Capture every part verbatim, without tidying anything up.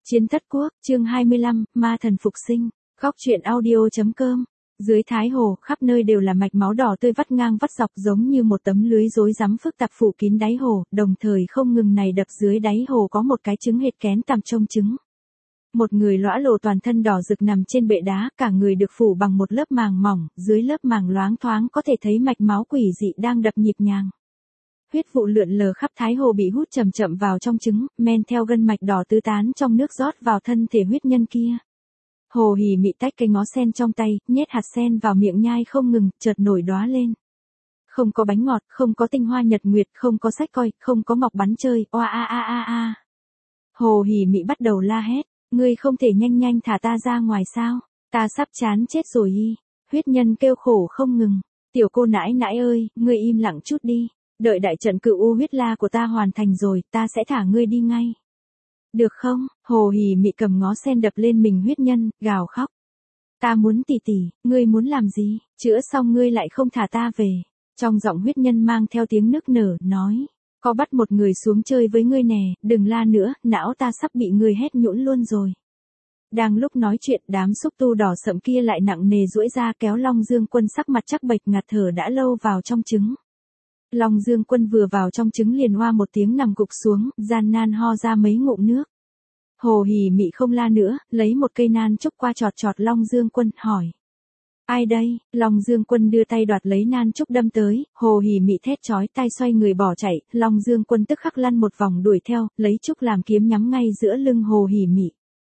Chiến Thất Quốc, chương hai mươi lăm, Ma thần phục sinh. Góc truyện audio.com. Dưới Thái Hồ, khắp nơi đều là mạch máu đỏ tươi vắt ngang vắt dọc giống như một tấm lưới rối rắm phức tạp phủ kín đáy hồ, đồng thời không ngừng này đập dưới đáy hồ có một cái trứng hệt kén tằm trông trứng. Một người lõa lồ toàn thân đỏ rực nằm trên bệ đá, cả người được phủ bằng một lớp màng mỏng, dưới lớp màng loáng thoáng có thể thấy mạch máu quỷ dị đang đập nhịp nhàng. Huyết vụ lượn lờ khắp Thái Hồ bị hút chậm chậm vào trong trứng, men theo gân mạch đỏ tứ tán trong nước rót vào thân thể huyết nhân kia. Hồ Hỉ Mị tách cây ngó sen trong tay, nhét hạt sen vào miệng nhai không ngừng, chợt nổi đóa lên. Không có bánh ngọt, không có tinh hoa nhật nguyệt, không có sách coi, không có ngọc bắn chơi, oa a a a a. Hồ Hỉ Mị bắt đầu la hét, ngươi không thể nhanh nhanh thả ta ra ngoài sao? Ta sắp chán chết rồi y. Huyết nhân kêu khổ không ngừng, tiểu cô nãi nãi ơi, ngươi im lặng chút đi. Đợi đại trận cựu u huyết la của ta hoàn thành rồi, ta sẽ thả ngươi đi ngay. Được không? Hồ Hỉ Mị cầm ngó sen đập lên mình huyết nhân, gào khóc. Ta muốn tỉ tỉ, ngươi muốn làm gì? Chữa xong ngươi lại không thả ta về. Trong giọng huyết nhân mang theo tiếng nức nở, nói. Có bắt một người xuống chơi với ngươi nè, đừng la nữa, não ta sắp bị ngươi hét nhũn luôn rồi. Đang lúc nói chuyện, đám xúc tu đỏ sậm kia lại nặng nề duỗi ra kéo Long Dương Quân sắc mặt chắc bệch ngạt thở đã lâu vào trong trứng. Long Dương Quân vừa vào trong trứng liền oa một tiếng nằm gục xuống, gian nan ho ra mấy ngụm nước. Hồ Hỉ Mị không la nữa, lấy một cây nan trúc qua chọt chọt Long Dương Quân, hỏi. Ai đây? Long Dương Quân đưa tay đoạt lấy nan trúc đâm tới, Hồ Hỉ Mị thét chói tai xoay người bỏ chạy, Long Dương Quân tức khắc lăn một vòng đuổi theo, lấy trúc làm kiếm nhắm ngay giữa lưng Hồ Hỉ Mị.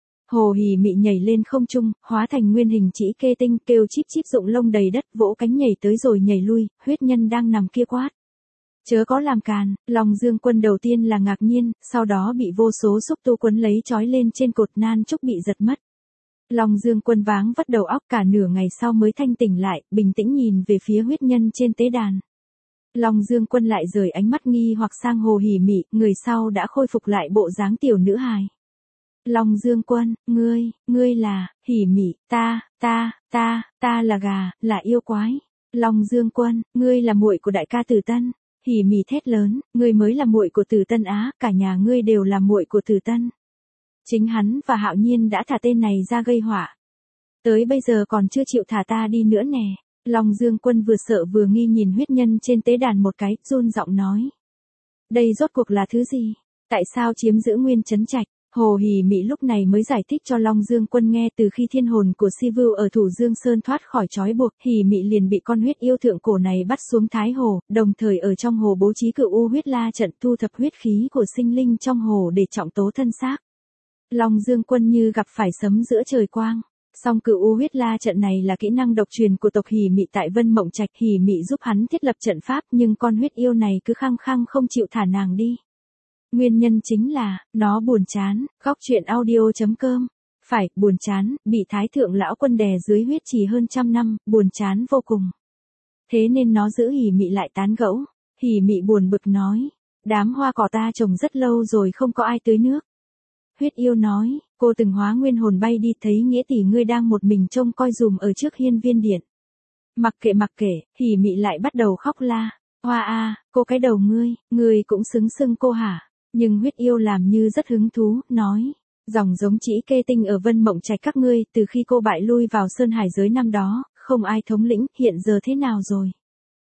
Hồ Hỉ Mị nhảy lên không trung, hóa thành nguyên hình chỉ kê tinh, kêu chíp chíp rụng lông đầy đất, vỗ cánh nhảy tới rồi nhảy lui, huyết nhân đang nằm kia quát. Chớ có làm càn. Long Dương Quân đầu tiên là ngạc nhiên, sau đó bị vô số xúc tu quấn lấy trói lên trên cột nan trúc bị giật mất. Long Dương Quân váng vắt đầu óc, cả nửa ngày sau mới thanh tỉnh lại, bình tĩnh nhìn về phía huyết nhân trên tế đàn. Long Dương Quân lại rời ánh mắt nghi hoặc sang Hồ Hỉ Mị, người sau đã khôi phục lại bộ dáng tiểu nữ hài. Long Dương Quân, ngươi, ngươi là, Hỉ Mị, ta, ta, ta, ta là gà, là yêu quái. Long Dương Quân, ngươi là muội của đại ca Tử Tân. Hỉ Mị thét lớn, ngươi mới là muội của Tử Tân á, cả nhà ngươi đều là muội của Tử Tân. Chính hắn và Hạo Nhiên đã thả tên này ra gây họa. Tới bây giờ còn chưa chịu thả ta đi nữa nè. Long Dương Quân vừa sợ vừa nghi nhìn huyết nhân trên tế đàn một cái, run giọng nói. Đây rốt cuộc là thứ gì? Tại sao chiếm giữ Nguyên Trấn Trạch? Hồ Hỉ Mị lúc này mới giải thích cho Long Dương Quân nghe, từ khi thiên hồn của Si Vưu ở Thủ Dương Sơn thoát khỏi trói buộc, Hỉ Mị liền bị con huyết yêu thượng cổ này bắt xuống Thái Hồ, đồng thời ở trong hồ bố trí cựu u huyết la trận thu thập huyết khí của sinh linh trong hồ để trọng tố thân xác. Long Dương Quân như gặp phải sấm giữa trời quang. Song cựu u huyết la trận này là kỹ năng độc truyền của tộc Hỉ Mị tại Vân Mộng Trạch, Hỉ Mị giúp hắn thiết lập trận pháp, nhưng con huyết yêu này cứ khăng khăng không chịu thả nàng đi. Nguyên nhân chính là, nó buồn chán. Góc truyện audio.com. Phải, buồn chán, bị Thái Thượng Lão Quân đè dưới huyết trì hơn trăm năm, buồn chán vô cùng. Thế nên nó giữ Hỉ Mị lại tán gẫu. Hỉ Mị buồn bực nói. Đám hoa cỏ ta trồng rất lâu rồi không có ai tưới nước. Huyết yêu nói, cô từng hóa nguyên hồn bay đi, thấy nghĩa tỷ ngươi đang một mình trông coi dùm ở trước hiên viên điện. Mặc kệ mặc kệ, Hỉ Mị lại bắt đầu khóc la. Hoa a, cô cái đầu ngươi, ngươi cũng xứng xưng cô hả? Nhưng huyết yêu làm như rất hứng thú, nói. Dòng giống chỉ kê tinh ở Vân Mộng Trạch các ngươi, từ khi cô bại lui vào Sơn Hải giới năm đó, không ai thống lĩnh, hiện giờ thế nào rồi?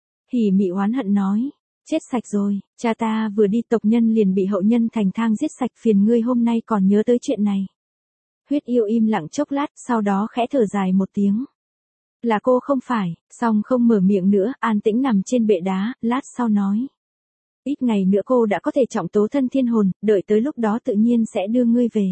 Hỉ Mị oán hận nói. Chết sạch rồi, cha ta vừa đi tộc nhân liền bị hậu nhân thành thang giết sạch, phiền ngươi hôm nay còn nhớ tới chuyện này. Huyết yêu im lặng chốc lát, sau đó khẽ thở dài một tiếng. Là cô không phải, song không mở miệng nữa, an tĩnh nằm trên bệ đá, lát sau nói. Ít ngày nữa cô đã có thể trọng tố thân thiên hồn, đợi tới lúc đó tự nhiên sẽ đưa ngươi về.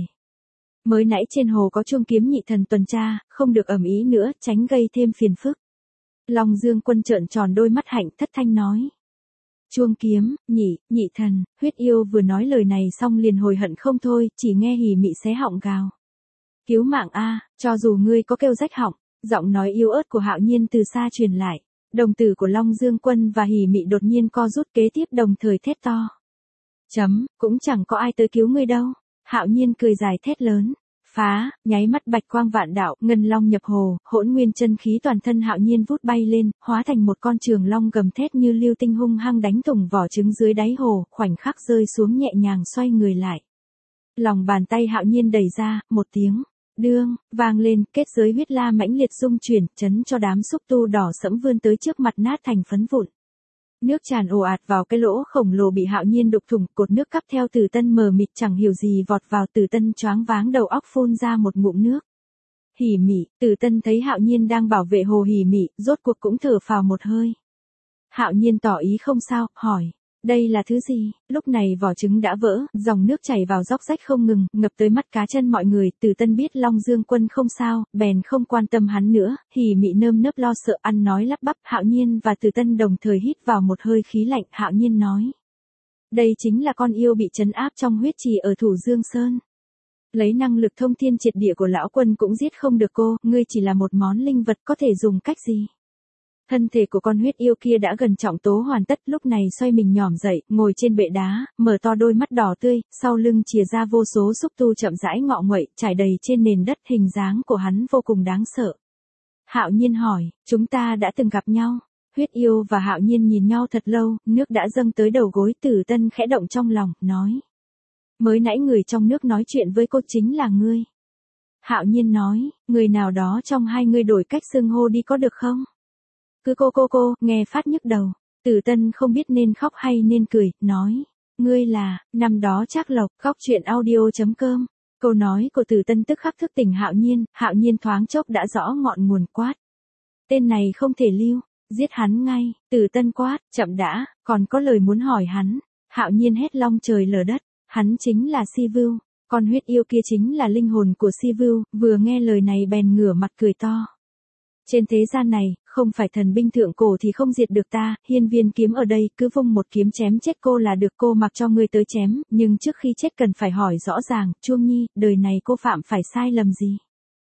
Mới nãy trên hồ có chuông kiếm nhị thần tuần tra, không được ầm ĩ nữa, tránh gây thêm phiền phức. Long Dương Quân trợn tròn đôi mắt hạnh, thất thanh nói. Chuông kiếm, nhị, nhị thần. Huyết yêu vừa nói lời này xong liền hồi hận không thôi, chỉ nghe Hỉ Mị xé họng gào. Cứu mạng a, cho dù ngươi có kêu rách họng. Giọng nói yếu ớt của Hạo Nhiên từ xa truyền lại. Đồng tử của Long Dương Quân và Hỉ Mị đột nhiên co rút, kế tiếp đồng thời thét to. Chấm, cũng chẳng có ai tới cứu ngươi đâu. Hạo Nhiên cười dài thét lớn. Phá, nháy mắt bạch quang vạn đạo, ngân long nhập hồ, hỗn nguyên chân khí toàn thân Hạo Nhiên vút bay lên, hóa thành một con trường long gầm thét như lưu tinh hung hăng đánh thủng vỏ trứng dưới đáy hồ, khoảnh khắc rơi xuống nhẹ nhàng xoay người lại. Lòng bàn tay Hạo Nhiên đẩy ra, một tiếng đương vang lên, kết giới huyết la mãnh liệt rung chuyển, chấn cho đám xúc tu đỏ sẫm vươn tới trước mặt nát thành phấn vụn. Nước tràn ồ ạt vào cái lỗ khổng lồ bị Hạo Nhiên đục thủng, cột nước cắp theo Từ Tân mờ mịt chẳng hiểu gì vọt vào. Từ Tân choáng váng đầu óc phun ra một ngụm nước. Hỉ Mị, Từ Tân thấy Hạo Nhiên đang bảo vệ Hồ Hỉ Mị, rốt cuộc cũng thở phào một hơi. Hạo Nhiên tỏ ý không sao, hỏi, đây là thứ gì? Lúc này vỏ trứng đã vỡ, dòng nước chảy vào róc rách không ngừng, ngập tới mắt cá chân mọi người. Từ Tân biết Long Dương Quân không sao, bèn không quan tâm hắn nữa. Hỉ Mị nơm nớp lo sợ ăn nói lắp bắp. Hạo Nhiên và Từ Tân đồng thời hít vào một hơi khí lạnh. Hạo Nhiên nói, đây chính là con yêu bị trấn áp trong huyết trì ở Thủ Dương Sơn. Lấy năng lực thông thiên triệt địa của lão quân cũng giết không được cô, ngươi chỉ là một món linh vật, có thể dùng cách gì? Thân thể của con huyết yêu kia đã gần trọng tố hoàn tất, lúc này xoay mình nhỏm dậy, ngồi trên bệ đá, mở to đôi mắt đỏ tươi, sau lưng chìa ra vô số xúc tu chậm rãi ngọ nguậy, trải đầy trên nền đất, hình dáng của hắn vô cùng đáng sợ. Hạo Nhiên hỏi, chúng ta đã từng gặp nhau? Huyết yêu và Hạo Nhiên nhìn nhau thật lâu, nước đã dâng tới đầu gối. Từ Tân khẽ động trong lòng, nói, mới nãy người trong nước nói chuyện với cô chính là ngươi. Hạo Nhiên nói, người nào đó trong hai ngươi đổi cách xưng hô đi có được không? Cứ cô cô cô, nghe phát nhức đầu. Từ Tân không biết nên khóc hay nên cười, nói, ngươi là, năm đó Trác Lộc. Khóc chuyện audio chấm com. Câu nói của Từ Tân tức khắc thức tỉnh Hạo Nhiên. Hạo Nhiên thoáng chốc đã rõ ngọn nguồn, quát, tên này không thể lưu, giết hắn ngay. Từ Tân quát, chậm đã, còn có lời muốn hỏi hắn. Hạo Nhiên hét long trời lở đất, hắn chính là Si Vưu, con huyết yêu kia chính là linh hồn của Si Vưu. Vừa nghe lời này bèn ngửa mặt cười to. Trên thế gian này, không phải thần binh thượng cổ thì không diệt được ta. Hiên viên kiếm ở đây, cứ vung một kiếm chém chết cô là được. Cô mặc cho ngươi tới chém, nhưng trước khi chết cần phải hỏi rõ ràng, Chuông Nhi, đời này cô phạm phải sai lầm gì?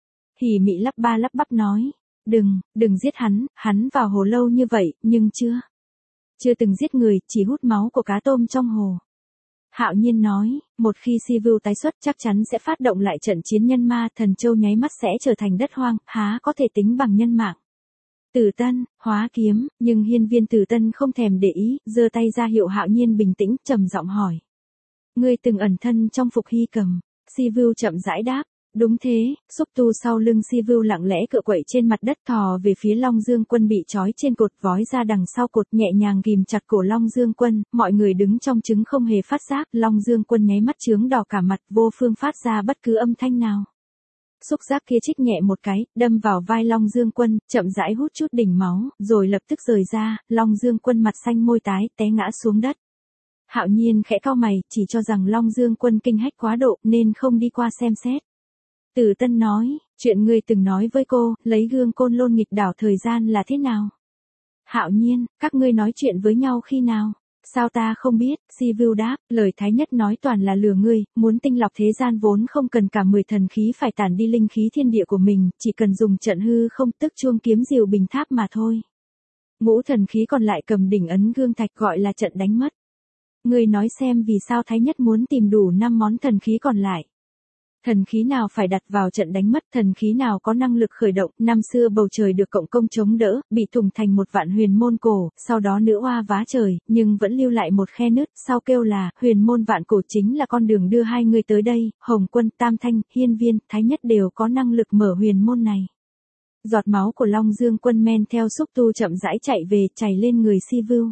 Hỉ Mị lắp ba lắp bắp nói, đừng, đừng giết hắn, hắn vào hồ lâu như vậy, nhưng chưa, chưa từng giết người, chỉ hút máu của cá tôm trong hồ. Hạo Nhiên nói, một khi Si Vưu tái xuất chắc chắn sẽ phát động lại trận chiến nhân ma, Thần Châu nháy mắt sẽ trở thành đất hoang, há có thể tính bằng nhân mạng. Từ Tân, hóa kiếm, nhưng hiên viên Từ Tân không thèm để ý, giơ tay ra hiệu Hạo Nhiên bình tĩnh, trầm giọng hỏi, ngươi từng ẩn thân trong phục hy cầm? Si Vưu chậm rãi đáp, đúng thế. Xúc tu sau lưng Si Vưu lặng lẽ cựa quậy trên mặt đất, thò về phía Long Dương Quân bị trói trên cột, vói ra đằng sau cột, nhẹ nhàng ghìm chặt cổ Long Dương Quân. Mọi người đứng trong trứng không hề phát giác. Long Dương Quân nháy mắt chướng đỏ cả mặt, vô phương phát ra bất cứ âm thanh nào. Xúc giác kia chích nhẹ một cái, đâm vào vai Long Dương Quân, chậm rãi hút chút đỉnh máu, rồi lập tức rời ra. Long Dương Quân mặt xanh môi tái, té ngã xuống đất. Hạo Nhiên khẽ cau mày, chỉ cho rằng Long Dương Quân kinh hách quá độ, nên không đi qua xem xét. Từ Tân nói, chuyện ngươi từng nói với cô, lấy gương Côn Lôn nghịch đảo thời gian là thế nào? Hạo Nhiên, các ngươi nói chuyện với nhau khi nào? Sao ta không biết? Si Vưu đáp, lời Thái Nhất nói toàn là lừa ngươi, muốn tinh lọc thế gian vốn không cần cả mười thần khí phải tản đi linh khí thiên địa của mình, chỉ cần dùng trận hư không, tức chuông kiếm diều bình tháp mà thôi. Ngũ thần khí còn lại cầm đỉnh ấn gương thạch, gọi là trận đánh mất. Ngươi nói xem vì sao Thái Nhất muốn tìm đủ năm món thần khí còn lại. Thần khí nào phải đặt vào trận đánh mất, thần khí nào có năng lực khởi động. Năm xưa bầu trời được cộng công chống đỡ, bị thủng thành một vạn huyền môn cổ, sau đó nữ oa vá trời, nhưng vẫn lưu lại một khe nứt, sau kêu là, huyền môn vạn cổ chính là con đường đưa hai người tới đây. Hồng Quân, Tam Thanh, Hiên Viên, Thái Nhất đều có năng lực mở huyền môn này. Giọt máu của Long Dương Quân men theo xúc tu chậm rãi chạy về, chảy lên người Si Vưu.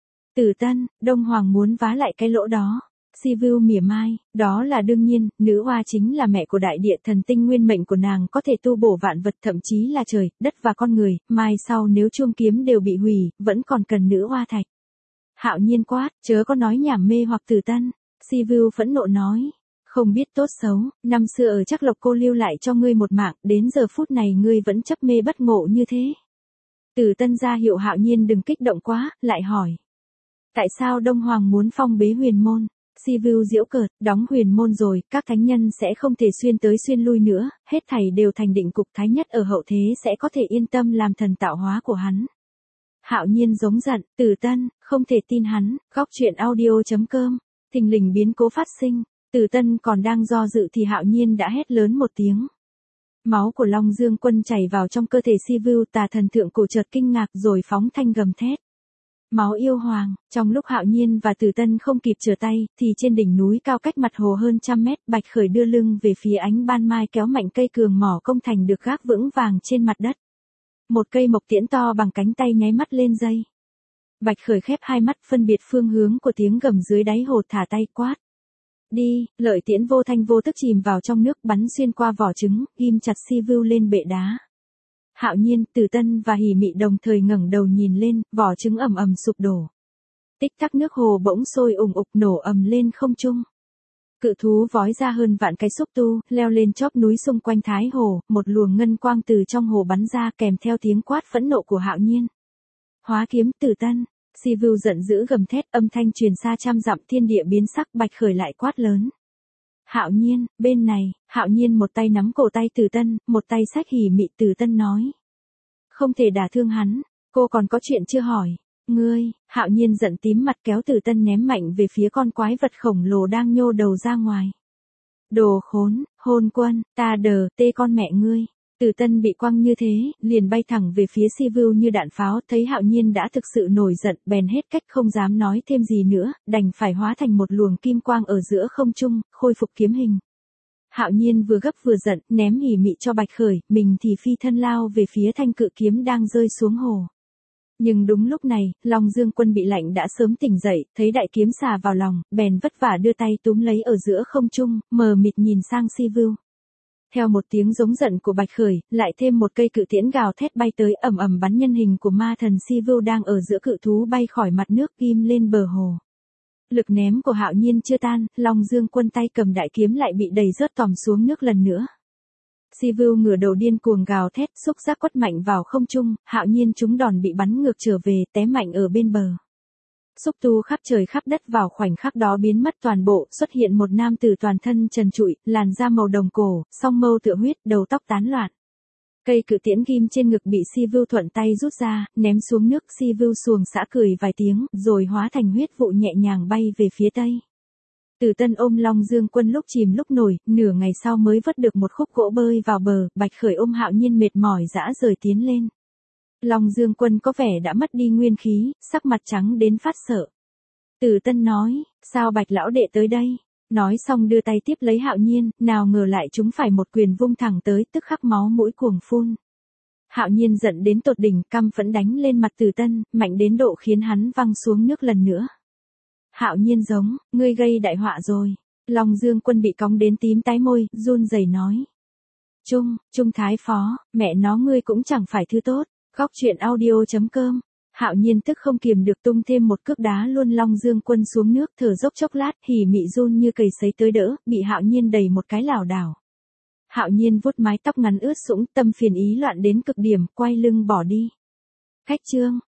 Từ Tân, Đông Hoàng muốn vá lại cái lỗ đó. Si Vưu mỉa mai, đó là đương nhiên, nữ oa chính là mẹ của đại địa, thần tinh nguyên mệnh của nàng có thể tu bổ vạn vật, thậm chí là trời, đất và con người, mai sau nếu chuông kiếm đều bị hủy, vẫn còn cần nữ oa thạch. Hạo Nhiên quát, chớ có nói nhảm mê hoặc. Từ Tân. Si Vưu phẫn nộ nói, không biết tốt xấu, năm xưa ở Trác Lộc cô lưu lại cho ngươi một mạng, đến giờ phút này ngươi vẫn chấp mê bất ngộ như thế. Từ Tân ra hiệu Hạo Nhiên đừng kích động quá, lại hỏi, tại sao Đông Hoàng muốn phong bế huyền môn? Si Vưu giễu cợt, đóng huyền môn rồi, các thánh nhân sẽ không thể xuyên tới xuyên lui nữa, hết thảy đều thành định cục, Thái Nhất ở hậu thế sẽ có thể yên tâm làm thần tạo hóa của hắn. Hạo Nhiên giống giận, Từ Tân, không thể tin hắn. Góc chuyện audio chấm com. Thình lình biến cố phát sinh, Từ Tân còn đang do dự thì Hạo Nhiên đã hét lớn một tiếng. Máu của Long Dương Quân chảy vào trong cơ thể Si Vưu, tà thần thượng cổ chợt kinh ngạc rồi phóng thanh gầm thét. Máu yêu hoàng, trong lúc Hạo Nhiên và Từ Tân không kịp trở tay, thì trên đỉnh núi cao cách mặt hồ hơn trăm mét, Bạch Khởi đưa lưng về phía ánh ban mai kéo mạnh cây cường mỏ công thành được gác vững vàng trên mặt đất. Một cây mộc tiễn to bằng cánh tay nháy mắt lên dây. Bạch Khởi khép hai mắt phân biệt phương hướng của tiếng gầm dưới đáy hồ, thả tay quát. Đi, lợi tiễn vô thanh vô tức chìm vào trong nước, bắn xuyên qua vỏ trứng, ghim chặt Si Vưu lên bệ đá. Hạo Nhiên, Từ Tân và Hỉ Mị đồng thời ngẩng đầu nhìn lên, vỏ trứng ầm ầm sụp đổ. Tích tắc nước hồ bỗng sôi ùng ục nổ ầm lên không trung. Cự thú vói ra hơn vạn cái xúc tu, leo lên chóp núi xung quanh Thái Hồ, một luồng ngân quang từ trong hồ bắn ra kèm theo tiếng quát phẫn nộ của Hạo Nhiên. Hóa kiếm, Từ Tân. Si Vưu giận dữ gầm thét, âm thanh truyền xa trăm dặm, thiên địa biến sắc. Bạch Khởi lại quát lớn. Hạo Nhiên, bên này. Hạo Nhiên một tay nắm cổ tay Từ Tân, một tay xách Hỉ Mị. Từ Tân nói. Không thể đả thương hắn, cô còn có chuyện chưa hỏi. Ngươi, Hạo Nhiên giận tím mặt kéo Từ Tân ném mạnh về phía con quái vật khổng lồ đang nhô đầu ra ngoài. Đồ khốn, hôn quân, ta đờ, tê con mẹ ngươi. Từ Tân bị quăng như thế, liền bay thẳng về phía Si Vưu như đạn pháo, thấy Hạo Nhiên đã thực sự nổi giận, bèn hết cách không dám nói thêm gì nữa, đành phải hóa thành một luồng kim quang ở giữa không trung, khôi phục kiếm hình. Hạo Nhiên vừa gấp vừa giận, ném Hỉ Mị cho Bạch Khởi, mình thì phi thân lao về phía thanh cự kiếm đang rơi xuống hồ. Nhưng đúng lúc này, Long Dương Quân bị lạnh đã sớm tỉnh dậy, thấy đại kiếm xà vào lòng, bèn vất vả đưa tay túm lấy ở giữa không trung, mờ mịt nhìn sang Si Vưu. Theo một tiếng giống giận của Bạch Khởi, lại thêm một cây cự tiễn gào thét bay tới, ầm ầm bắn nhân hình của ma thần Si Vưu đang ở giữa cự thú bay khỏi mặt nước, ghim lên bờ hồ. Lực ném của Hạo Nhiên chưa tan, Long Dương Quân tay cầm đại kiếm lại bị đẩy rớt tòm xuống nước lần nữa. Si Vưu ngửa đầu điên cuồng gào thét, xúc giác quất mạnh vào không trung, Hạo Nhiên trúng đòn bị bắn ngược trở về, té mạnh ở bên bờ. Xúc tu khắp trời khắp đất vào khoảnh khắc đó biến mất toàn bộ, xuất hiện một nam tử toàn thân trần trụi, làn da màu đồng cổ, song mâu tựa huyết, đầu tóc tán loạn. Cây cự tiễn ghim trên ngực bị Si Vưu thuận tay rút ra, ném xuống nước. Si Vưu xuồng xã cười vài tiếng, rồi hóa thành huyết vụ nhẹ nhàng bay về phía tây. Từ Tân ôm Long Dương Quân lúc chìm lúc nổi, nửa ngày sau mới vớt được một khúc gỗ bơi vào bờ. Bạch Khởi ôm Hạo Nhiên mệt mỏi dã rời tiến lên. Long Dương Quân có vẻ đã mất đi nguyên khí, sắc mặt trắng đến phát sợ. Từ Tân nói, sao Bạch lão đệ tới đây? Nói xong đưa tay tiếp lấy Hạo Nhiên, nào ngờ lại chúng phải một quyền vung thẳng tới, tức khắc máu mũi cuồng phun. Hạo Nhiên giận đến tột đỉnh, căm phẫn đánh lên mặt Từ Tân, mạnh đến độ khiến hắn văng xuống nước lần nữa. Hạo Nhiên giống, ngươi gây đại họa rồi. Long Dương Quân bị cong đến tím tái môi, run rẩy nói. Trung, Trung Thái Phó, mẹ nó ngươi cũng chẳng phải thứ tốt. Góc truyện audio chấm com. Hạo Nhiên tức không kiềm được tung thêm một cước đá luôn Long Dương Quân xuống nước, thở dốc chốc lát, Hỉ Mị run như cầy sấy tới đỡ, bị Hạo Nhiên đẩy một cái lảo đảo. Hạo Nhiên vuốt mái tóc ngắn ướt sũng, tâm phiền ý loạn đến cực điểm, quay lưng bỏ đi. Cách chương